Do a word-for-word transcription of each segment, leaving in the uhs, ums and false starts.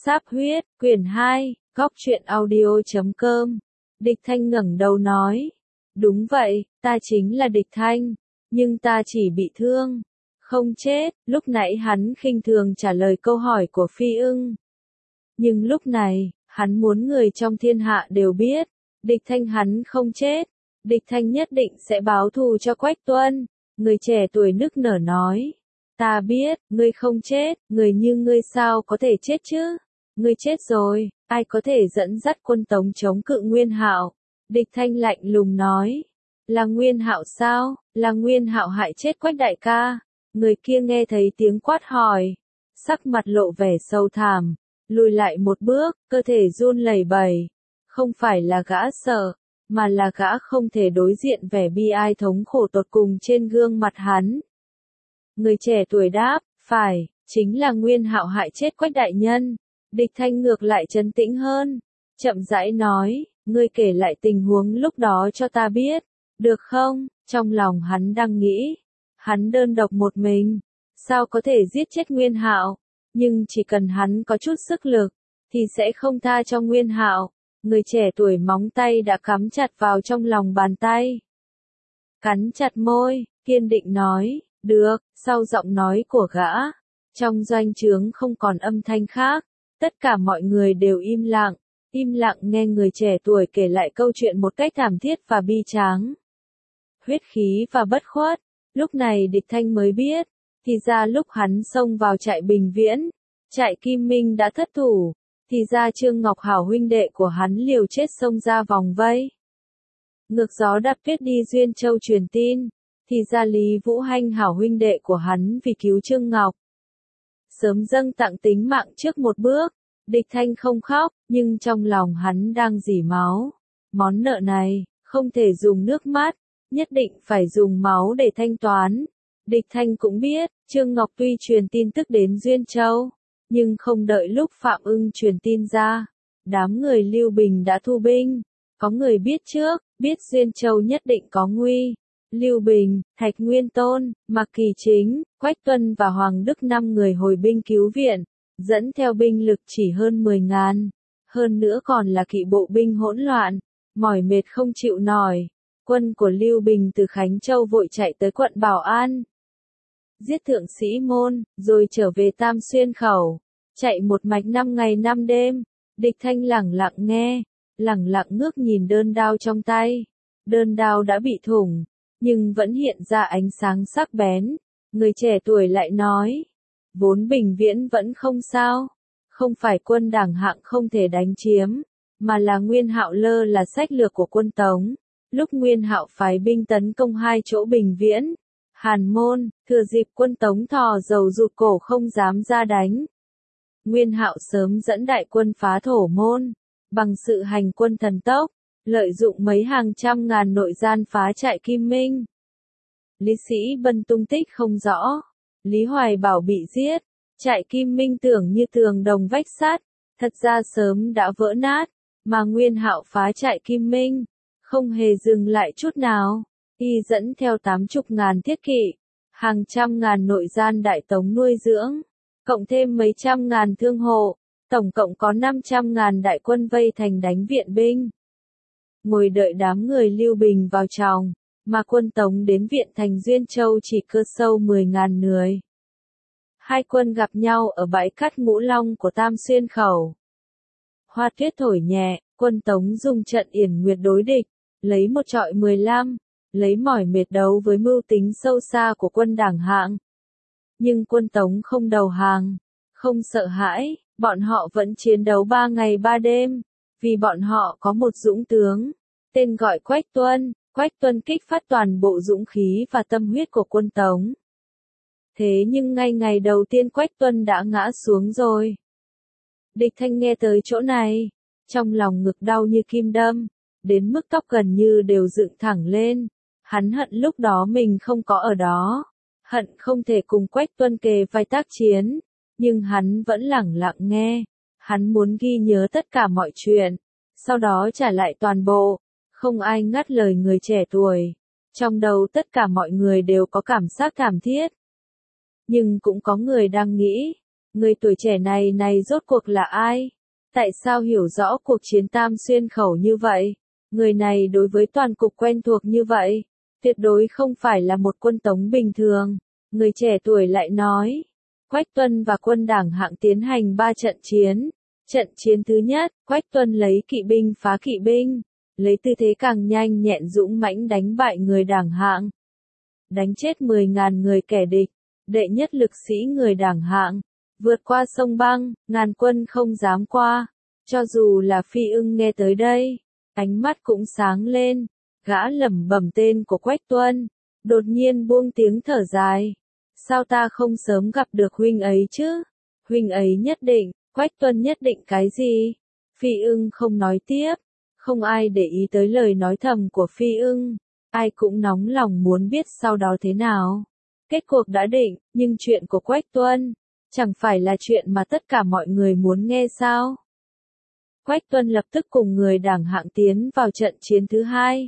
Sáp huyết, quyển hai, góc truyện audio chấm com. Địch Thanh ngẩng đầu nói. Đúng vậy, ta chính là Địch Thanh. Nhưng ta chỉ bị thương. Không chết, lúc nãy hắn khinh thường trả lời câu hỏi của Phi Ưng. Nhưng lúc này, hắn muốn người trong thiên hạ đều biết. Địch Thanh hắn không chết. Địch Thanh nhất định sẽ báo thù cho Quách Tuân. Người trẻ tuổi nức nở nói. Ta biết, ngươi không chết, người như ngươi sao có thể chết chứ? Ngươi chết rồi, ai có thể dẫn dắt quân Tống chống cự Nguyên Hạo? Địch Thanh lạnh lùng nói. Là Nguyên Hạo sao? Là Nguyên Hạo hại chết Quách đại ca. Người kia nghe thấy tiếng quát hỏi. Sắc mặt lộ vẻ sâu thẳm, lùi lại một bước, cơ thể run lẩy bẩy. Không phải là gã sợ, mà là gã không thể đối diện vẻ bi ai thống khổ tột cùng trên gương mặt hắn. Người trẻ tuổi đáp, phải, chính là Nguyên Hạo hại chết Quách đại nhân. Địch Thanh ngược lại trấn tĩnh hơn, chậm rãi nói, ngươi kể lại tình huống lúc đó cho ta biết, được không? Trong lòng hắn đang nghĩ, hắn đơn độc một mình, sao có thể giết chết Nguyên Hạo, nhưng chỉ cần hắn có chút sức lực, thì sẽ không tha cho Nguyên Hạo. Người trẻ tuổi móng tay đã cắm chặt vào trong lòng bàn tay. Cắn chặt môi, kiên định nói, được, sau giọng nói của gã. Trong doanh trướng không còn âm thanh khác, tất cả mọi người đều im lặng, im lặng nghe người trẻ tuổi kể lại câu chuyện một cách thảm thiết và bi tráng. Huyết khí và bất khuất, lúc này Địch Thanh mới biết, thì ra lúc hắn xông vào trại Bình Viễn, trại Kim Minh đã thất thủ. Thì ra Trương Ngọc Hảo huynh đệ của hắn liều chết xông ra vòng vây. Ngược gió đạp tuyết đi Duyên Châu truyền tin. Thì ra Lý Vũ Hanh Hảo huynh đệ của hắn vì cứu Trương Ngọc. Sớm dâng tặng tính mạng trước một bước. Địch Thanh không khóc, nhưng trong lòng hắn đang rỉ máu. Món nợ này, không thể dùng nước mắt, nhất định phải dùng máu để thanh toán. Địch Thanh cũng biết, Trương Ngọc tuy truyền tin tức đến Duyên Châu. Nhưng không đợi lúc Phạm Ưng truyền tin ra, đám người Lưu Bình đã thu binh. Có người biết trước, biết Duyên Châu nhất định có nguy. Lưu Bình, Thạch Nguyên Tôn, Mạc Kỳ Chính, Quách Tuân và Hoàng Đức năm người hồi binh cứu viện, dẫn theo binh lực chỉ hơn mười ngàn. Hơn nữa còn là kỵ bộ binh hỗn loạn, mỏi mệt không chịu nổi. Quân của Lưu Bình từ Khánh Châu vội chạy tới quận Bảo An. Giết thượng sĩ Môn, rồi trở về Tam Xuyên Khẩu. Chạy một mạch năm ngày năm đêm. Địch Thanh lẳng lặng nghe, lẳng lặng ngước nhìn đơn đao trong tay. Đơn đao đã bị thủng, nhưng vẫn hiện ra ánh sáng sắc bén. Người trẻ tuổi lại nói, vốn Bình Viễn vẫn không sao. Không phải quân Đảng Hạng không thể đánh chiếm, mà là Nguyên Hạo lơ là sách lược của quân Tống. Lúc Nguyên Hạo phái binh tấn công hai chỗ Bình Viễn, Hàn Môn, thừa dịp quân Tống thò dầu rụt cổ không dám ra đánh. Nguyên Hạo sớm dẫn đại quân phá Thổ Môn, bằng sự hành quân thần tốc, lợi dụng mấy hàng trăm ngàn nội gian phá trại Kim Minh. Lý Sĩ Bân tung tích không rõ, Lý Hoài Bảo bị giết, trại Kim Minh tưởng như tường đồng vách sắt, thật ra sớm đã vỡ nát, mà Nguyên Hạo phá trại Kim Minh, không hề dừng lại chút nào. Y dẫn theo tám chục ngàn thiết kỵ, hàng trăm ngàn nội gian đại tống nuôi dưỡng, cộng thêm mấy trăm ngàn thương hộ, tổng cộng có năm trăm ngàn đại quân vây thành đánh viện binh. Ngồi đợi đám người Lưu Bình vào tròng, mà quân Tống đến viện thành Duyên Châu chỉ cơ sâu mười ngàn người. Hai quân gặp nhau ở bãi cát Ngũ Long của Tam Xuyên Khẩu. Hoa tuyết thổi nhẹ, quân Tống dùng trận yển nguyệt đối địch, lấy một trọi mười lăm. Lấy mỏi mệt đấu với mưu tính sâu xa của quân Đảng Hạng. Nhưng quân Tống không đầu hàng, không sợ hãi, bọn họ vẫn chiến đấu ba ngày ba đêm, vì bọn họ có một dũng tướng, tên gọi Quách Tuân. Quách Tuân kích phát toàn bộ dũng khí và tâm huyết của quân Tống. Thế nhưng ngay ngày đầu tiên Quách Tuân đã ngã xuống rồi. Địch Thanh nghe tới chỗ này, trong lòng ngực đau như kim đâm, đến mức tóc gần như đều dựng thẳng lên. Hắn hận lúc đó mình không có ở đó, hận không thể cùng Quách Tuân kề vai tác chiến, nhưng hắn vẫn lẳng lặng nghe, hắn muốn ghi nhớ tất cả mọi chuyện, sau đó trả lại toàn bộ, không ai ngắt lời người trẻ tuổi, trong đầu tất cả mọi người đều có cảm giác thảm thiết. Nhưng cũng có người đang nghĩ, Người tuổi trẻ này này rốt cuộc là ai? Tại sao hiểu rõ cuộc chiến Tam Xuyên khẩu như vậy? Người này đối với toàn cục quen thuộc như vậy, tuyệt đối không phải là một quân Tống bình thường. Người trẻ tuổi lại nói, Quách Tuân và quân Đảng Hạng tiến hành ba trận chiến. Trận chiến thứ nhất, Quách Tuân lấy kỵ binh phá kỵ binh, lấy tư thế càng nhanh nhẹn dũng mãnh đánh bại người Đảng Hạng. Đánh chết mười ngàn người kẻ địch, đệ nhất lực sĩ người Đảng Hạng, vượt qua sông băng, ngàn quân không dám qua. Cho dù là Phi Ưng nghe tới đây, ánh mắt cũng sáng lên, gã lẩm bẩm tên của Quách Tuân, đột nhiên buông tiếng thở dài. Sao ta không sớm gặp được huynh ấy chứ? Huynh ấy nhất định, Quách Tuân nhất định cái gì? Phi Ưng không nói tiếp, không ai để ý tới lời nói thầm của Phi Ưng, ai cũng nóng lòng muốn biết sau đó thế nào. Kết cuộc đã định, nhưng chuyện của Quách Tuân, chẳng phải là chuyện mà tất cả mọi người muốn nghe sao? Quách Tuân lập tức cùng người Đảng Hạng tiến vào trận chiến thứ hai.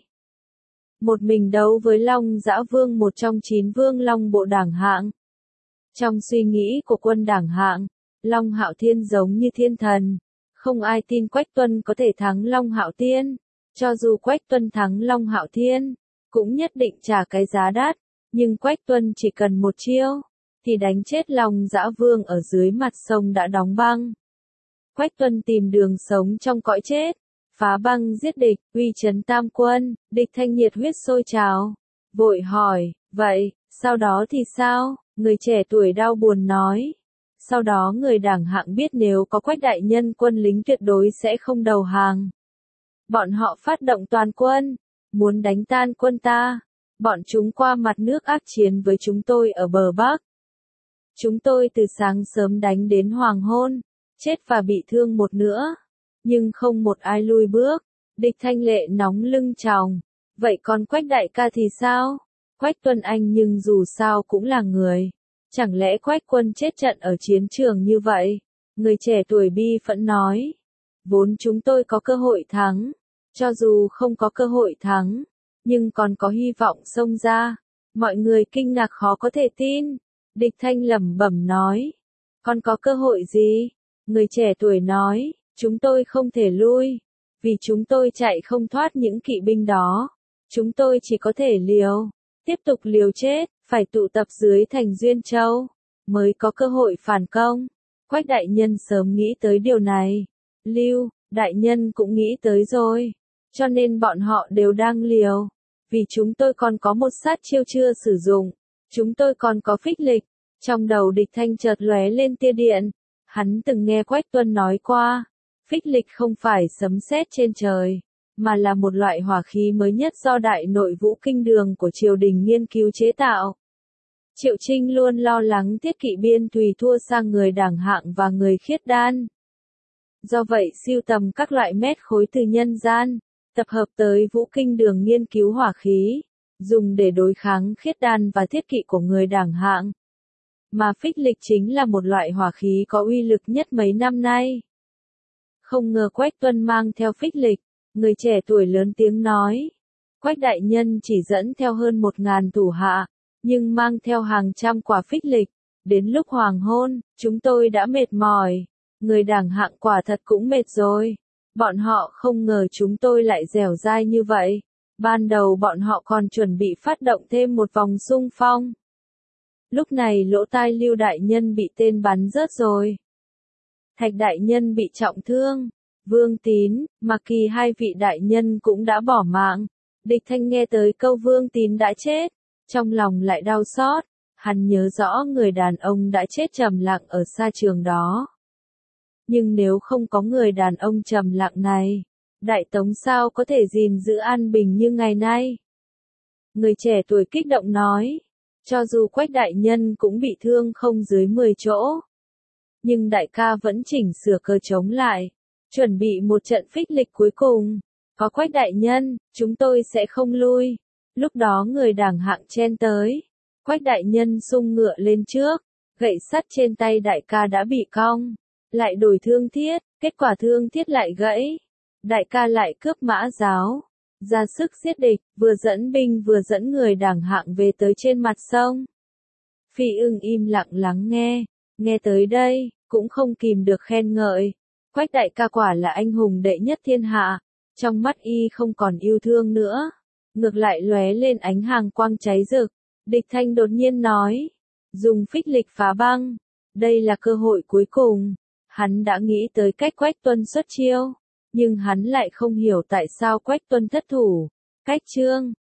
Một mình đấu với Long Dã Vương, một trong chín vương long bộ Đảng Hạng. Trong suy nghĩ của quân Đảng Hạng, Long Hạo Thiên giống như thiên thần. Không ai tin Quách Tuân có thể thắng Long Hạo Thiên. Cho dù Quách Tuân thắng Long Hạo Thiên, cũng nhất định trả cái giá đắt. Nhưng Quách Tuân chỉ cần một chiêu, thì đánh chết Long Dã Vương ở dưới mặt sông đã đóng băng. Quách Tuân tìm đường sống trong cõi chết, phá băng giết địch, uy chấn tam quân. Địch Thanh nhiệt huyết sôi trào, vội hỏi, vậy, sau đó thì sao? Người trẻ tuổi đau buồn nói. Sau đó người Đảng Hạng biết nếu có Quách đại nhân quân lính tuyệt đối sẽ không đầu hàng. Bọn họ phát động toàn quân, muốn đánh tan quân ta. Bọn chúng qua mặt nước ác chiến với chúng tôi ở bờ Bắc. Chúng tôi từ sáng sớm đánh đến hoàng hôn, chết và bị thương một nữa. Nhưng không một ai lui bước. Địch Thanh lệ nóng lưng tròng. Vậy còn Quách đại ca thì sao? Quách Tuân anh nhưng dù sao cũng là người. Chẳng lẽ Quách quân chết trận ở chiến trường như vậy? Người trẻ tuổi bi phẫn nói. Vốn chúng tôi có cơ hội thắng. Cho dù không có cơ hội thắng, nhưng còn có hy vọng xông ra. Mọi người kinh ngạc khó có thể tin. Địch Thanh lẩm bẩm nói. Còn có cơ hội gì? Người trẻ tuổi nói. Chúng tôi không thể lui. Vì chúng tôi chạy không thoát những kỵ binh đó. Chúng tôi chỉ có thể liều. Tiếp tục liều chết, phải tụ tập dưới thành Duyên Châu, mới có cơ hội phản công. Quách đại nhân sớm nghĩ tới điều này. Lưu, đại nhân cũng nghĩ tới rồi. Cho nên bọn họ đều đang liều. Vì chúng tôi còn có một sát chiêu chưa sử dụng. Chúng tôi còn có phích lịch. Trong đầu Địch Thanh chợt lóe lên tia điện. Hắn từng nghe Quách Tuân nói qua. Phích lịch không phải sấm sét trên trời, mà là một loại hỏa khí mới nhất do Đại Nội Vũ Kinh Đường của triều đình nghiên cứu chế tạo. Triệu Trinh luôn lo lắng Thiết Kỵ Biên Thùy thua sang người Đảng Hạng và người Khiết Đan. Do vậy sưu tầm các loại mét khối từ nhân gian, tập hợp tới Vũ Kinh Đường nghiên cứu hỏa khí, dùng để đối kháng Khiết Đan và Thiết Kỵ của người Đảng Hạng. Mà phích lịch chính là một loại hỏa khí có uy lực nhất mấy năm nay. Không ngờ Quách Tuân mang theo phích lịch, người trẻ tuổi lớn tiếng nói. Quách đại nhân chỉ dẫn theo hơn một ngàn thủ hạ, nhưng mang theo hàng trăm quả phích lịch. Đến lúc hoàng hôn, chúng tôi đã mệt mỏi. Người Đảng Hạng quả thật cũng mệt rồi. Bọn họ không ngờ chúng tôi lại dẻo dai như vậy. Ban đầu bọn họ còn chuẩn bị phát động thêm một vòng xung phong. Lúc này lỗ tai Lưu đại nhân bị tên bắn rớt rồi. Thạch đại nhân bị trọng thương. Vương Tín, Mạc Kỳ hai vị đại nhân cũng đã bỏ mạng. Địch Thanh nghe tới câu Vương Tín đã chết, trong lòng lại đau xót. Hắn nhớ rõ người đàn ông đã chết trầm lặng ở xa trường đó. Nhưng nếu không có người đàn ông trầm lặng này, Đại Tống sao có thể gìn giữ an bình như ngày nay? Người trẻ tuổi kích động nói, cho dù Quách đại nhân cũng bị thương không dưới mười chỗ. Nhưng đại ca vẫn chỉnh sửa cơ chống lại, chuẩn bị một trận phích lịch cuối cùng. Có Quách đại nhân, chúng tôi sẽ không lui. Lúc đó người Đảng Hạng chen tới. Quách đại nhân xung ngựa lên trước, gậy sắt trên tay đại ca đã bị cong. Lại đổi thương thiết, kết quả thương thiết lại gãy. Đại ca lại cướp mã giáo, ra sức giết địch, vừa dẫn binh vừa dẫn người Đảng Hạng về tới trên mặt sông. Phi Ưng im lặng lắng nghe, Nghe tới đây, cũng không kìm được khen ngợi. Quách đại ca quả là anh hùng đệ nhất thiên hạ. Trong mắt y không còn yêu thương nữa. Ngược lại lóe lên ánh hàng quang cháy rực. Địch Thanh đột nhiên nói. Dùng phích lịch phá băng. Đây là cơ hội cuối cùng. Hắn đã nghĩ tới cách Quách Tuân xuất chiêu. Nhưng hắn lại không hiểu tại sao Quách Tuân thất thủ. Cách chương